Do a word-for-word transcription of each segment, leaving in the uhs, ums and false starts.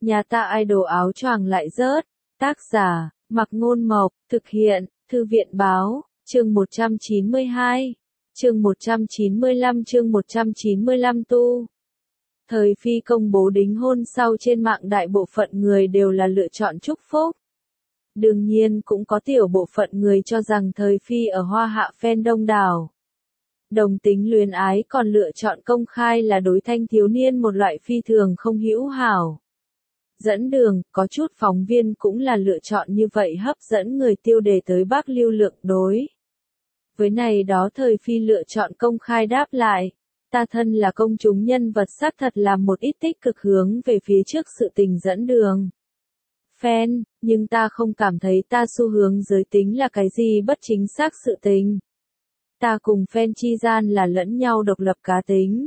Nhà ta idol áo choàng lại rớt. Tác giả, Mạc Ngôn Mộc, thực hiện, Thư viện Báo, chương một trăm chín mươi hai, chương một trăm chín mươi lăm chương một trăm chín mươi lăm tu. Thời Phi công bố đính hôn sau trên mạng đại bộ phận người đều là lựa chọn chúc phúc. Đương nhiên cũng có tiểu bộ phận người cho rằng Thời Phi ở Hoa Hạ fan đông đảo. Đồng tính luyến ái còn lựa chọn công khai là đối thanh thiếu niên một loại phi thường không hữu hảo. Dẫn đường, có chút phóng viên cũng là lựa chọn như vậy hấp dẫn người tiêu đề tới Bắc lưu lượng đối. Với này đó Thời Phi lựa chọn công khai đáp lại. Ta thân là công chúng nhân vật xác thật làm một ít tích cực hướng về phía trước sự tình dẫn đường. Fan, nhưng ta không cảm thấy ta xu hướng giới tính là cái gì bất chính xác sự tình. Ta cùng fan chi gian là lẫn nhau độc lập cá tính.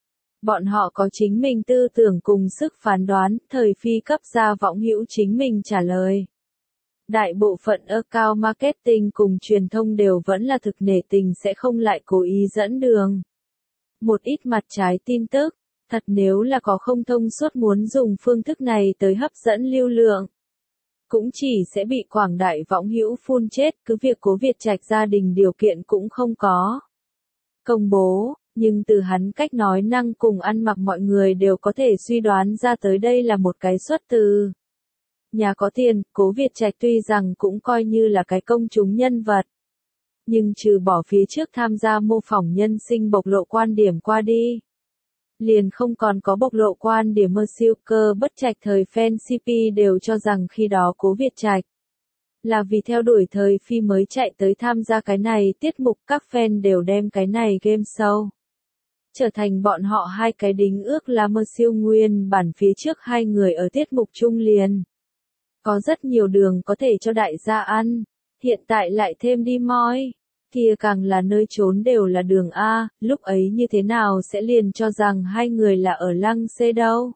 Bọn họ có chính mình tư tưởng cùng sức phán đoán, Thời Phi cấp ra võng hữu chính mình trả lời. Đại bộ phận account marketing cùng truyền thông đều vẫn là thực nể tình sẽ không lại cố ý dẫn đường. Một ít mặt trái tin tức, thật nếu là có không thông suốt muốn dùng phương thức này tới hấp dẫn lưu lượng. Cũng chỉ sẽ bị quảng đại võng hữu phun chết, cứ việc Cố Việt Trạch gia đình điều kiện cũng không có công bố, nhưng từ hắn cách nói năng cùng ăn mặc mọi người đều có thể suy đoán ra tới đây là một cái xuất từ nhà có tiền. Cố Việt Trạch tuy rằng cũng coi như là cái công chúng nhân vật, nhưng trừ bỏ phía trước tham gia mô phỏng nhân sinh bộc lộ quan điểm qua đi, liền không còn có bộc lộ quan điểm mơ siêu cơ bất trạch. Thời fan xê pê đều cho rằng khi đó Cố Việt Trạch là vì theo đuổi Thời Phi mới chạy tới tham gia cái này tiết mục, các fan đều đem cái này game show trở thành bọn họ hai cái đính ước là mơ siêu. Nguyên bản phía trước hai người ở tiết mục chung liền có rất nhiều đường có thể cho đại gia ăn, hiện tại lại thêm đi moi, kia càng là nơi trốn đều là đường A, lúc ấy như thế nào sẽ liền cho rằng hai người là ở lăng xê đâu.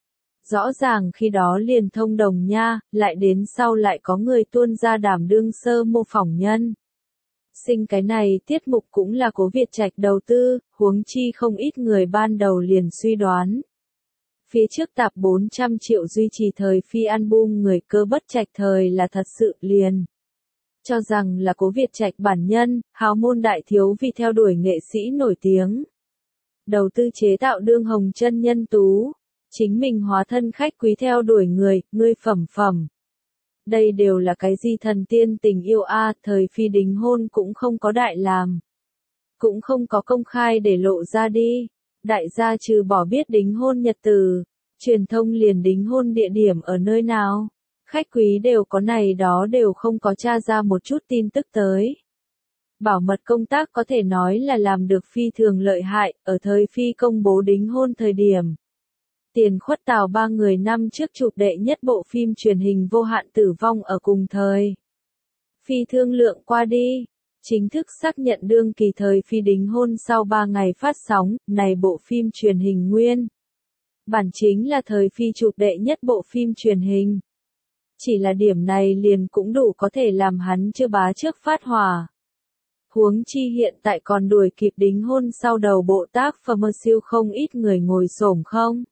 Rõ ràng khi đó liền thông đồng nha, lại đến sau lại có người tuôn ra đảm đương sơ mô phỏng nhân. Sinh cái này tiết mục cũng là Cố Việt Trạch đầu tư, huống chi không ít người ban đầu liền suy đoán. Phía trước tạp bốn trăm triệu duy trì Thời Phi album người cơ bất trạch thời là thật sự liền. Cho rằng là Cố Việt Trạch bản nhân, hào môn đại thiếu vì theo đuổi nghệ sĩ nổi tiếng. Đầu tư chế tạo đương hồng chân nhân tú, chính mình hóa thân khách quý theo đuổi người, ngươi phẩm phẩm. Đây đều là cái gì thần tiên tình yêu a. Thời Phi đính hôn cũng không có đại làm. Cũng không có công khai để lộ ra đi. Đại gia trừ bỏ biết đính hôn nhật từ, truyền thông liền đính hôn địa điểm ở nơi nào. Khách quý đều có này đó đều không có tra ra một chút tin tức tới. Bảo mật công tác có thể nói là làm được phi thường lợi hại, ở Thời Phi công bố đính hôn thời điểm. Tiền Khuất Tào ba người năm trước chụp đệ nhất bộ phim truyền hình Vô Hạn Tử Vong ở cùng thời. Phi thương lượng qua đi, chính thức xác nhận đương kỳ Thời Phi đính hôn sau ba ngày phát sóng, này bộ phim truyền hình nguyên. Bản chính là Thời Phi chụp đệ nhất bộ phim truyền hình. Chỉ là điểm này liền cũng đủ có thể làm hắn chưa bá trước phát hỏa. Huống chi hiện tại còn đuổi kịp đính hôn sau đầu bộ tác và mơ siêu không ít người ngồi xổm không.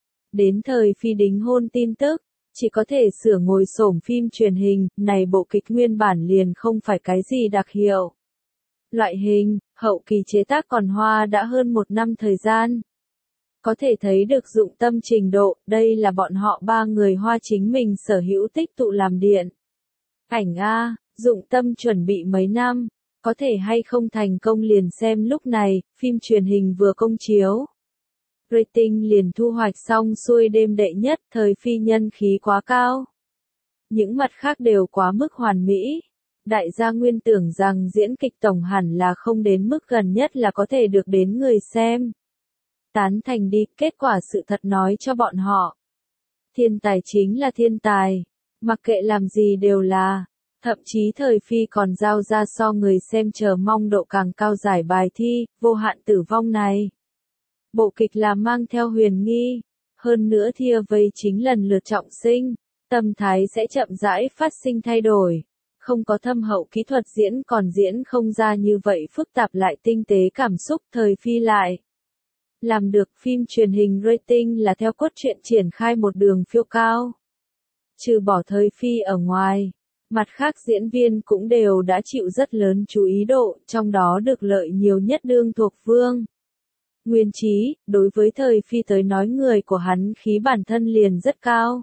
Đến Thời Phi đính hôn tin tức, chỉ có thể sửa ngồi xổm phim truyền hình, này bộ kịch nguyên bản liền không phải cái gì đặc hiệu. Loại hình, hậu kỳ chế tác còn hoa đã hơn một năm thời gian. Có thể thấy được dụng tâm trình độ, đây là bọn họ ba người hoa chính mình sở hữu tích tụ làm điện. Ảnh A, dụng tâm chuẩn bị mấy năm, có thể hay không thành công liền xem lúc này, phim truyền hình vừa công chiếu. Rating liền thu hoạch xong xuôi đêm đệ nhất. Thời Phi nhân khí quá cao. Những mặt khác đều quá mức hoàn mỹ. Đại gia nguyên tưởng rằng diễn kịch tổng hẳn là không đến mức gần nhất là có thể được đến người xem. Tán thành đi, kết quả sự thật nói cho bọn họ. Thiên tài chính là thiên tài. Mặc kệ làm gì đều là. Thậm chí Thời Phi còn giao ra so người xem chờ mong độ càng cao giải bài thi, Vô Hạn Tử Vong này. Bộ kịch là mang theo huyền nghi, hơn nữa thia vây chính lần lượt trọng sinh, tâm thái sẽ chậm rãi phát sinh thay đổi, không có thâm hậu kỹ thuật diễn còn diễn không ra như vậy phức tạp lại tinh tế cảm xúc. Thời Phi lại Làm được phim truyền hình rating là theo cốt truyện triển khai một đường phiêu cao. Trừ bỏ Thời Phi ở ngoài, mặt khác diễn viên cũng đều đã chịu rất lớn chú ý độ, trong đó được lợi nhiều nhất đương thuộc Vương Nguyên Chí. Đối với Thời Phi tới nói người của hắn khí bản thân liền rất cao.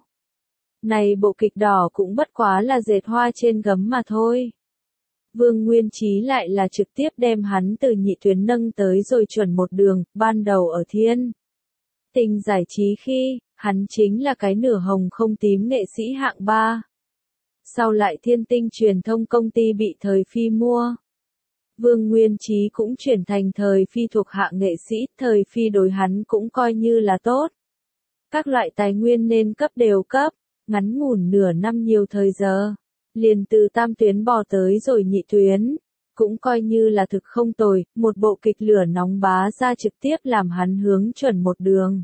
Này bộ kịch đỏ cũng bất quá là dệt hoa trên gấm mà thôi. Vương Nguyên Chí lại là trực tiếp đem hắn từ nhị tuyến nâng tới rồi chuẩn một đường, ban đầu ở Thiên Tình Giải Trí khi, hắn chính là cái nửa hồng không tím nghệ sĩ hạng ba. Sau lại Thiên Tinh truyền thông công ty bị Thời Phi mua. Vương Nguyên Chí cũng chuyển thành Thời Phi thuộc hạng nghệ sĩ, Thời Phi đối hắn cũng coi như là tốt. Các loại tài nguyên nên cấp đều cấp, ngắn ngủn nửa năm nhiều thời giờ. Liền từ tam tuyến bò tới rồi nhị tuyến, cũng coi như là thực không tồi, một bộ kịch lửa nóng bá ra trực tiếp làm hắn hướng chuẩn một đường.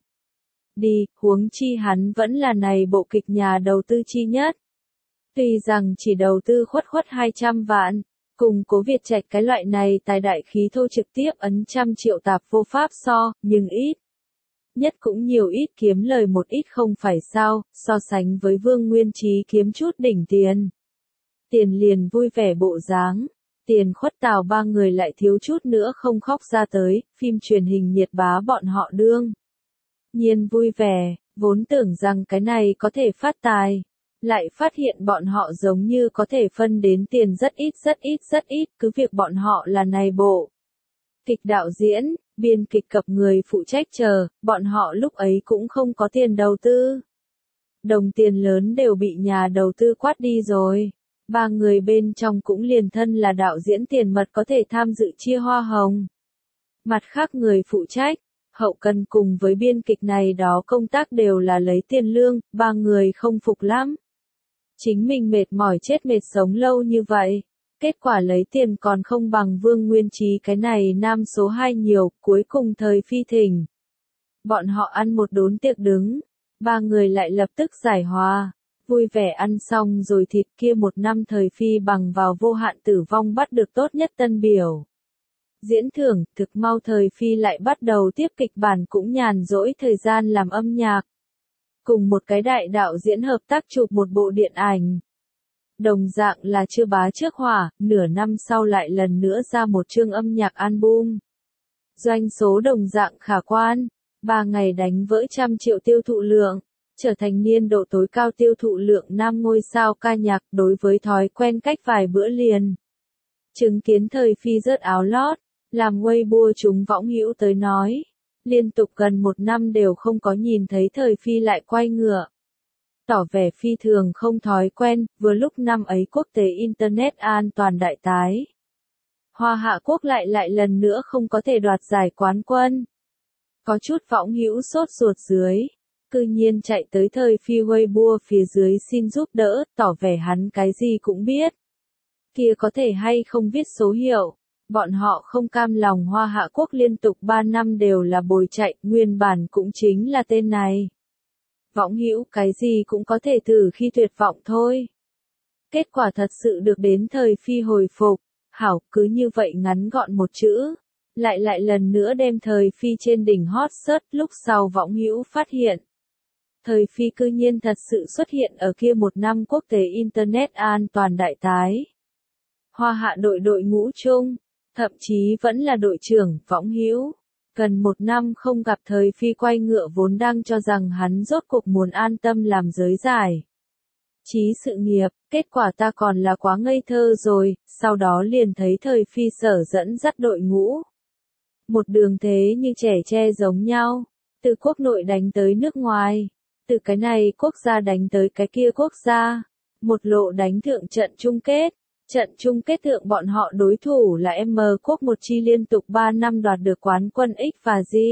Đi, huống chi hắn vẫn là này bộ kịch nhà đầu tư chi nhất. Tuy rằng chỉ đầu tư khuất khuất hai trăm vạn, cùng Cố Việt Trạch cái loại này tài đại khí thô trực tiếp ấn trăm triệu tạp vô pháp so, nhưng ít. Nhất cũng nhiều ít kiếm lời một ít không phải sao, so sánh với Vương Nguyên Chí kiếm chút đỉnh tiền. Tiền liền vui vẻ bộ dáng, Tiền Khuất Tào ba người lại thiếu chút nữa không khóc ra tới, phim truyền hình nhiệt bá bọn họ đương nhiên vui vẻ, vốn tưởng rằng cái này có thể phát tài, lại phát hiện bọn họ giống như có thể phân đến tiền rất ít rất ít rất ít, cứ việc bọn họ là này bộ kịch đạo diễn, biên kịch cập người phụ trách chờ, bọn họ lúc ấy cũng không có tiền đầu tư. Đồng tiền lớn đều bị nhà đầu tư quát đi rồi. Ba người bên trong cũng liền thân là đạo diễn tiền mật có thể tham dự chia hoa hồng. Mặt khác người phụ trách, hậu cần cùng với biên kịch này đó công tác đều là lấy tiền lương, ba người không phục lắm. Chính mình mệt mỏi chết mệt sống lâu như vậy, kết quả lấy tiền còn không bằng Vương Nguyên Chí cái này nam số hai nhiều, cuối cùng Thời Phi thỉnh. Bọn họ ăn một đốn tiệc đứng, ba người lại lập tức giải hòa. Vui vẻ ăn xong rồi thịt kia một năm Thời Phi bằng vào vô hạn tử vong bắt được tốt nhất tân biểu. Diễn thưởng, thực mau Thời Phi lại bắt đầu tiếp kịch bản cũng nhàn rỗi thời gian làm âm nhạc. Cùng một cái đại đạo diễn hợp tác chụp một bộ điện ảnh. Đồng dạng là chưa bá trước hỏa, nửa năm sau lại lần nữa ra một chương âm nhạc album. Doanh số đồng dạng khả quan, ba ngày đánh vỡ trăm triệu tiêu thụ lượng. Trở thành niên độ tối cao tiêu thụ lượng nam ngôi sao ca nhạc đối với thói quen cách vài bữa liền. Chứng kiến Thời Phi rớt áo lót, làm Weibo chúng võng hữu tới nói. Liên tục gần một năm đều không có nhìn thấy Thời Phi lại quay ngựa. Tỏ vẻ phi thường không thói quen, vừa lúc năm ấy quốc tế Internet an toàn đại tái. Hoa Hạ Quốc lại lại lần nữa không có thể đoạt giải quán quân. Có chút võng hữu sốt ruột dưới. Cư nhiên chạy tới Thời Phi Weibo phía dưới xin giúp đỡ, tỏ vẻ hắn cái gì cũng biết. Kia có thể hay không viết số hiệu, bọn họ không cam lòng Hoa Hạ Quốc liên tục ba năm đều là bồi chạy, nguyên bản cũng chính là tên này. Võng hữu cái gì cũng có thể thử khi tuyệt vọng thôi. Kết quả thật sự được đến Thời Phi hồi phục, hảo cứ như vậy ngắn gọn một chữ. Lại lại lần nữa đem Thời Phi trên đỉnh hot search lúc sau võng hữu phát hiện. Thời Phi cư nhiên thật sự xuất hiện ở kia một năm quốc tế Internet an toàn đại tái. Hoa Hạ đội đội ngũ chung, thậm chí vẫn là đội trưởng, võng hữu. Gần một năm không gặp Thời Phi quay ngựa vốn đang cho rằng hắn rốt cuộc muốn an tâm làm giới giải. Chí sự nghiệp, kết quả ta còn là quá ngây thơ rồi, sau đó liền thấy Thời Phi sở dẫn dắt đội ngũ. Một đường thế như trẻ tre giống nhau, từ quốc nội đánh tới nước ngoài. Từ cái này quốc gia đánh tới cái kia quốc gia, một lộ đánh thượng trận chung kết, trận chung kết thượng bọn họ đối thủ là M quốc một chi liên tục ba năm đoạt được quán quân X và G.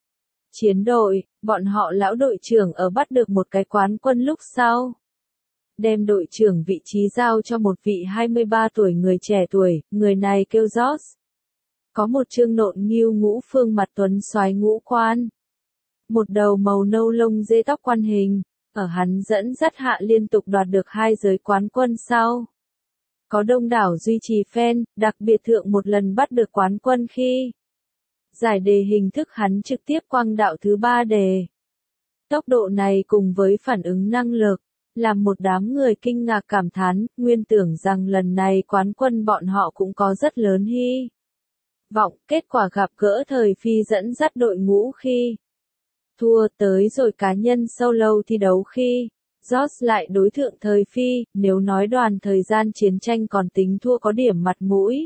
Chiến đội, bọn họ lão đội trưởng ở bắt được một cái quán quân lúc sau. Đem đội trưởng vị trí giao cho một vị hai mươi ba tuổi người trẻ tuổi, người này kêu George. Có một trương nộn nghiêu ngũ phương mặt tuấn soái ngũ quan. Một đầu màu nâu lông dê tóc quan hình, ở hắn dẫn dắt hạ liên tục đoạt được hai giới quán quân sau. Có đông đảo duy trì fan, đặc biệt thượng một lần bắt được quán quân khi Giải đề hình thức hắn trực tiếp quăng đạo thứ ba đề. Tốc độ này cùng với phản ứng năng lực, làm một đám người kinh ngạc cảm thán, nguyên tưởng rằng lần này quán quân bọn họ cũng có rất lớn hy vọng, kết quả gặp gỡ thời phi dẫn dắt đội ngũ khi thua, tới rồi cá nhân solo thi đấu khi George lại đối thượng thời phi, nếu nói đoàn thời gian chiến tranh còn tính thua có điểm mặt mũi.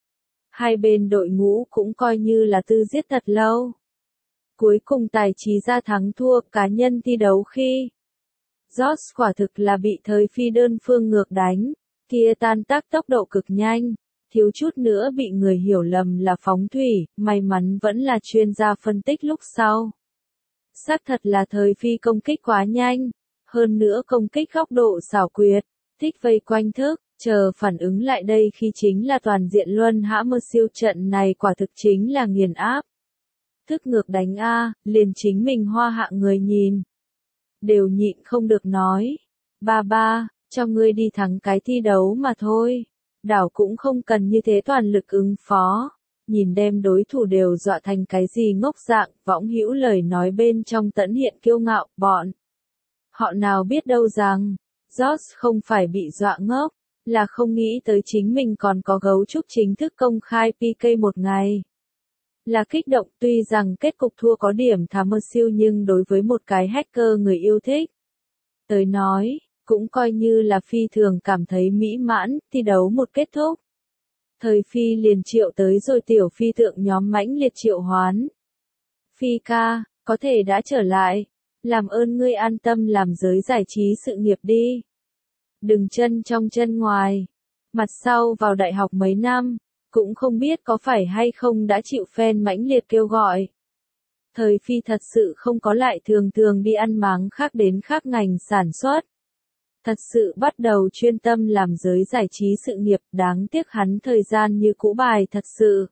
Hai bên đội ngũ cũng coi như là tư giết thật lâu. Cuối cùng tài trí ra thắng thua cá nhân thi đấu khi George quả thực là bị thời phi đơn phương ngược đánh, kia tan tác tốc độ cực nhanh, thiếu chút nữa bị người hiểu lầm là phóng thủy, may mắn vẫn là chuyên gia phân tích lúc sau. Xác thật là thời phi công kích quá nhanh, hơn nữa công kích góc độ xảo quyệt, thích vây quanh thức, chờ phản ứng lại đây khi chính là toàn diện luân hãm mơ siêu trận này quả thực chính là nghiền áp. Thức ngược đánh A, liền chính mình hoa hạ người nhìn. Đều nhịn không được nói. Ba ba, cho ngươi đi thắng cái thi đấu mà thôi. Đảo cũng không cần như thế toàn lực ứng phó. Nhìn đem đối thủ đều dọa thành cái gì ngốc dạng, võng hữu lời nói bên trong tẫn hiện kiêu ngạo, bọn. Họ nào biết đâu rằng, George không phải bị dọa ngốc, là không nghĩ tới chính mình còn có gấu trúc chính thức công khai pê ca một ngày. Là kích động, tuy rằng kết cục thua có điểm thà mơ siêu nhưng đối với một cái hacker người yêu thích tới nói, cũng coi như là phi thường cảm thấy mỹ mãn, thi đấu một kết thúc. Thời phi liền triệu tới rồi tiểu phi tượng nhóm mãnh liệt triệu hoán. Phi ca, có thể đã trở lại, làm ơn ngươi an tâm làm giới giải trí sự nghiệp đi. Đừng chân trong chân ngoài, mặt sau vào đại học mấy năm. Cũng không biết có phải hay không đã chịu fan mãnh liệt kêu gọi. Thời phi thật sự không có lại thường thường đi ăn máng khác đến khác ngành sản xuất. Thật sự bắt đầu chuyên tâm làm giới giải trí sự nghiệp, đáng tiếc hắn thời gian như cũ bài thật sự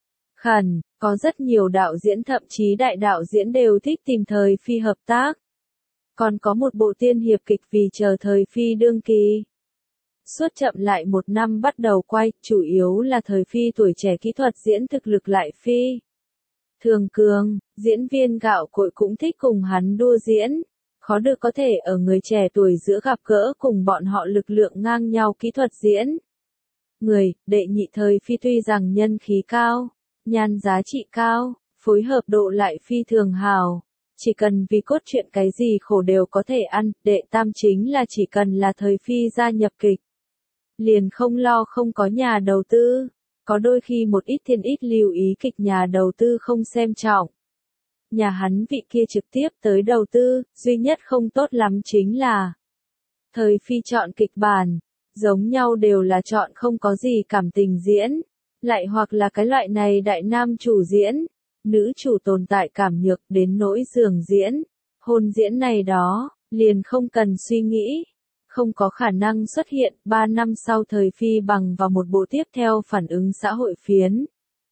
khẩn, có rất nhiều đạo diễn thậm chí đại đạo diễn đều thích tìm thời phi hợp tác. Còn có một bộ tiên hiệp kịch vì chờ thời phi đương kỳ. Suốt chậm lại một năm bắt đầu quay, chủ yếu là thời phi tuổi trẻ kỹ thuật diễn thực lực lại phi. Thường cường, diễn viên gạo cội cũng thích cùng hắn đua diễn. Khó được có thể ở người trẻ tuổi giữa gặp gỡ cùng bọn họ lực lượng ngang nhau kỹ thuật diễn. Người, đệ nhị thời phi tuy rằng nhân khí cao, nhan giá trị cao, phối hợp độ lại phi thường hào. Chỉ cần vì cốt truyện cái gì khổ đều có thể ăn, đệ tam chính là chỉ cần là thời phi gia nhập kịch. Liền không lo không có nhà đầu tư, có đôi khi một ít thiên ít lưu ý kịch nhà đầu tư không xem trọng. Nhà hắn vị kia trực tiếp tới đầu tư, duy nhất không tốt lắm chính là thời phi chọn kịch bản, giống nhau đều là chọn không có gì cảm tình diễn, lại hoặc là cái loại này đại nam chủ diễn, nữ chủ tồn tại cảm nhược đến nỗi giường diễn, hôn diễn này đó, liền không cần suy nghĩ. Không có khả năng xuất hiện, ba năm sau thời phi bằng vào một bộ tiếp theo phản ứng xã hội phiến.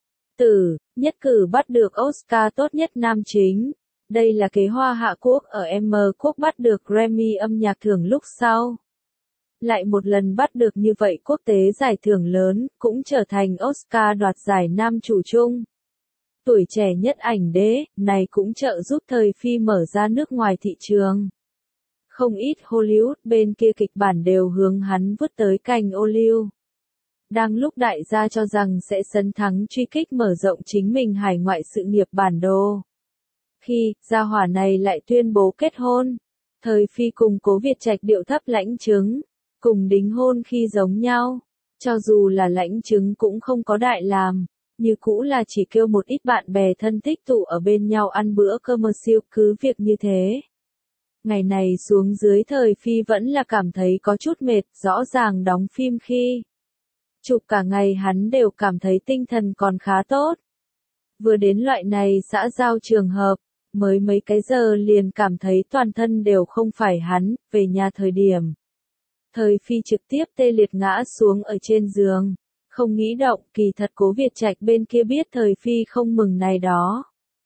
Tử, nhất cử bắt được Oscar tốt nhất nam chính. Đây là kế hoa hạ quốc ở M quốc bắt được Grammy âm nhạc thưởng lúc sau. Lại một lần bắt được như vậy quốc tế giải thưởng lớn, cũng trở thành Oscar đoạt giải nam chủ chung. Tuổi trẻ nhất ảnh đế, này cũng trợ giúp thời phi mở ra nước ngoài thị trường. Không ít Hollywood bên kia kịch bản đều hướng hắn vứt tới cành ô liu. Đang lúc đại gia cho rằng sẽ sấn thắng truy kích mở rộng chính mình hải ngoại sự nghiệp bản đồ. Khi, gia hỏa này lại tuyên bố kết hôn. Thời phi cùng Cố Việt Trạch điệu thấp lãnh chứng. Cùng đính hôn khi giống nhau. Cho dù là lãnh chứng cũng không có đại làm. Như cũ là chỉ kêu một ít bạn bè thân thích tụ ở bên nhau ăn bữa cơm siêu cứ việc như thế. Ngày này xuống dưới thời phi vẫn là cảm thấy có chút mệt, rõ ràng đóng phim khi chụp cả ngày hắn đều cảm thấy tinh thần còn khá tốt. Vừa đến loại này xã giao trường hợp, mới mấy cái giờ liền cảm thấy toàn thân đều không phải hắn, về nhà thời điểm. Thời phi trực tiếp tê liệt ngã xuống ở trên giường, không nghĩ động, kỳ thật Cố Việt Trạch bên kia biết thời phi không mừng này đó.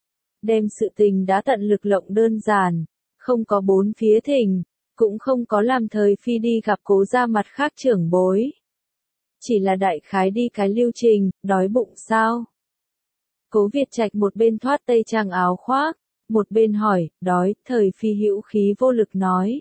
Đem sự tình đã tận lực lộng đơn giản. Không có bốn phía thỉnh, cũng không có làm thời phi đi gặp Cố gia mặt khác trưởng bối. Chỉ là đại khái đi cái lưu trình, đói bụng sao? Cố Việt Trạch một bên thoát tây trang áo khoác, một bên hỏi, đói, Thời Phi hữu khí vô lực nói.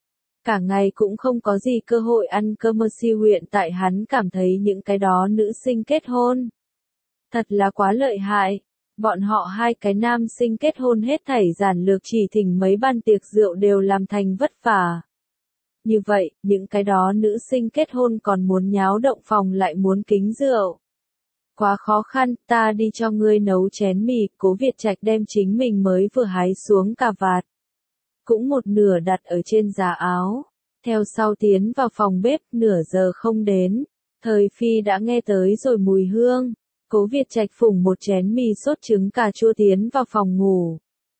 Cả ngày cũng không có gì cơ hội ăn cơm si huyện tại hắn cảm thấy những cái đó nữ sinh kết hôn. Thật là quá lợi hại. Bọn họ hai cái nam sinh kết hôn hết thảy giản lược chỉ thỉnh mấy bàn tiệc rượu đều làm thành vất vả. Như vậy, những cái đó nữ sinh kết hôn còn muốn nháo động phòng lại muốn kính rượu. Quá khó khăn, ta đi cho ngươi nấu chén mì, Cố Việt Trạch đem chính mình mới vừa hái xuống cà vạt. Cũng một nửa đặt ở trên giá áo. Theo sau tiến vào phòng bếp, nửa giờ không đến. Thời Phi đã nghe tới rồi mùi hương. Cố Việt Trạch phủng một chén mì sốt trứng cà chua tiến vào phòng ngủ.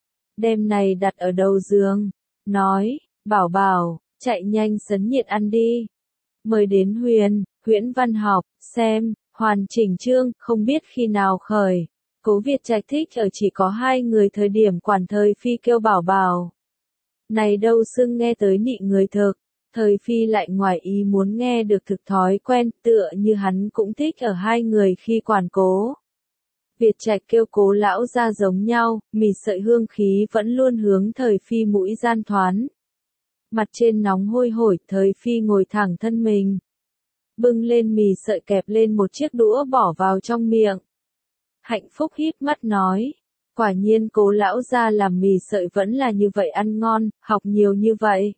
Đem này đặt ở đầu giường. Nói, bảo bảo, chạy nhanh sấn nhiệt ăn đi. Mời đến Huyền, Huyễn Văn học, xem, hoàn chỉnh chương, không biết khi nào khởi. Cố Việt Trạch thích ở chỉ có hai người thời điểm quản Thời Phi kêu bảo bảo. Này đâu xưng nghe tới nị người thực. Thời Phi lại ngoài ý muốn nghe được thực thói quen, tựa như hắn cũng thích ở hai người khi quản Cố Việt Trạch kêu Cố lão ra giống nhau, mì sợi hương khí vẫn luôn hướng Thời Phi mũi gian thoán. Mặt trên nóng hôi hổi, Thời Phi ngồi thẳng thân mình. Bưng lên mì sợi kẹp lên một chiếc đũa bỏ vào trong miệng. Hạnh phúc híp mắt nói. Quả nhiên Cố lão ra làm mì sợi vẫn là như vậy ăn ngon, học nhiều như vậy.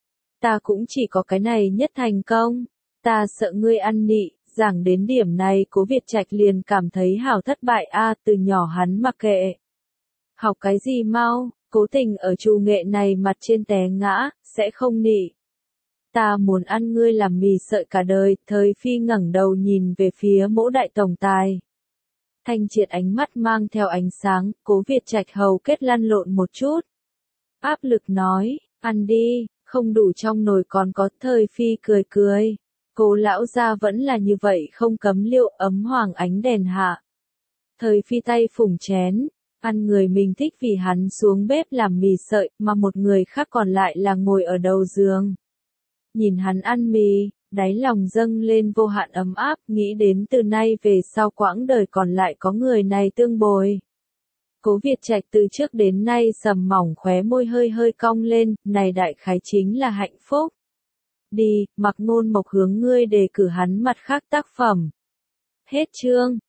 Ta cũng chỉ có cái này nhất thành công. Ta sợ ngươi ăn nị, giảng đến điểm này Cố Việt Trạch liền cảm thấy hảo thất bại a từ nhỏ hắn mặc kệ. Học cái gì mau, cố tình ở trù nghệ này mặt trên té ngã, sẽ không nị. Ta muốn ăn ngươi làm mì sợi cả đời, Thời Phi ngẩng đầu nhìn về phía Mỗ đại tổng tài. Thanh triệt ánh mắt mang theo ánh sáng, Cố Việt Trạch hầu kết lăn lộn một chút. Áp lực nói, ăn đi. Không đủ trong nồi còn có. Thời Phi cười cười. Cố lão gia vẫn là như vậy không cấm liệu ấm hoàng ánh đèn hạ. Thời Phi tay phủng chén. Ăn người mình thích vì hắn xuống bếp làm mì sợi mà một người khác còn lại là ngồi ở đầu giường. Nhìn hắn ăn mì, đáy lòng dâng lên vô hạn ấm áp nghĩ đến từ nay về sau quãng đời còn lại có người này tương bồi. Cố Việt Trạch từ trước đến nay sầm mỏng khóe môi hơi hơi cong lên, này đại khái chính là hạnh phúc. Đi, Mặc Ngôn Mộc hướng ngươi đề cử hắn mặt khác tác phẩm. Hết chương.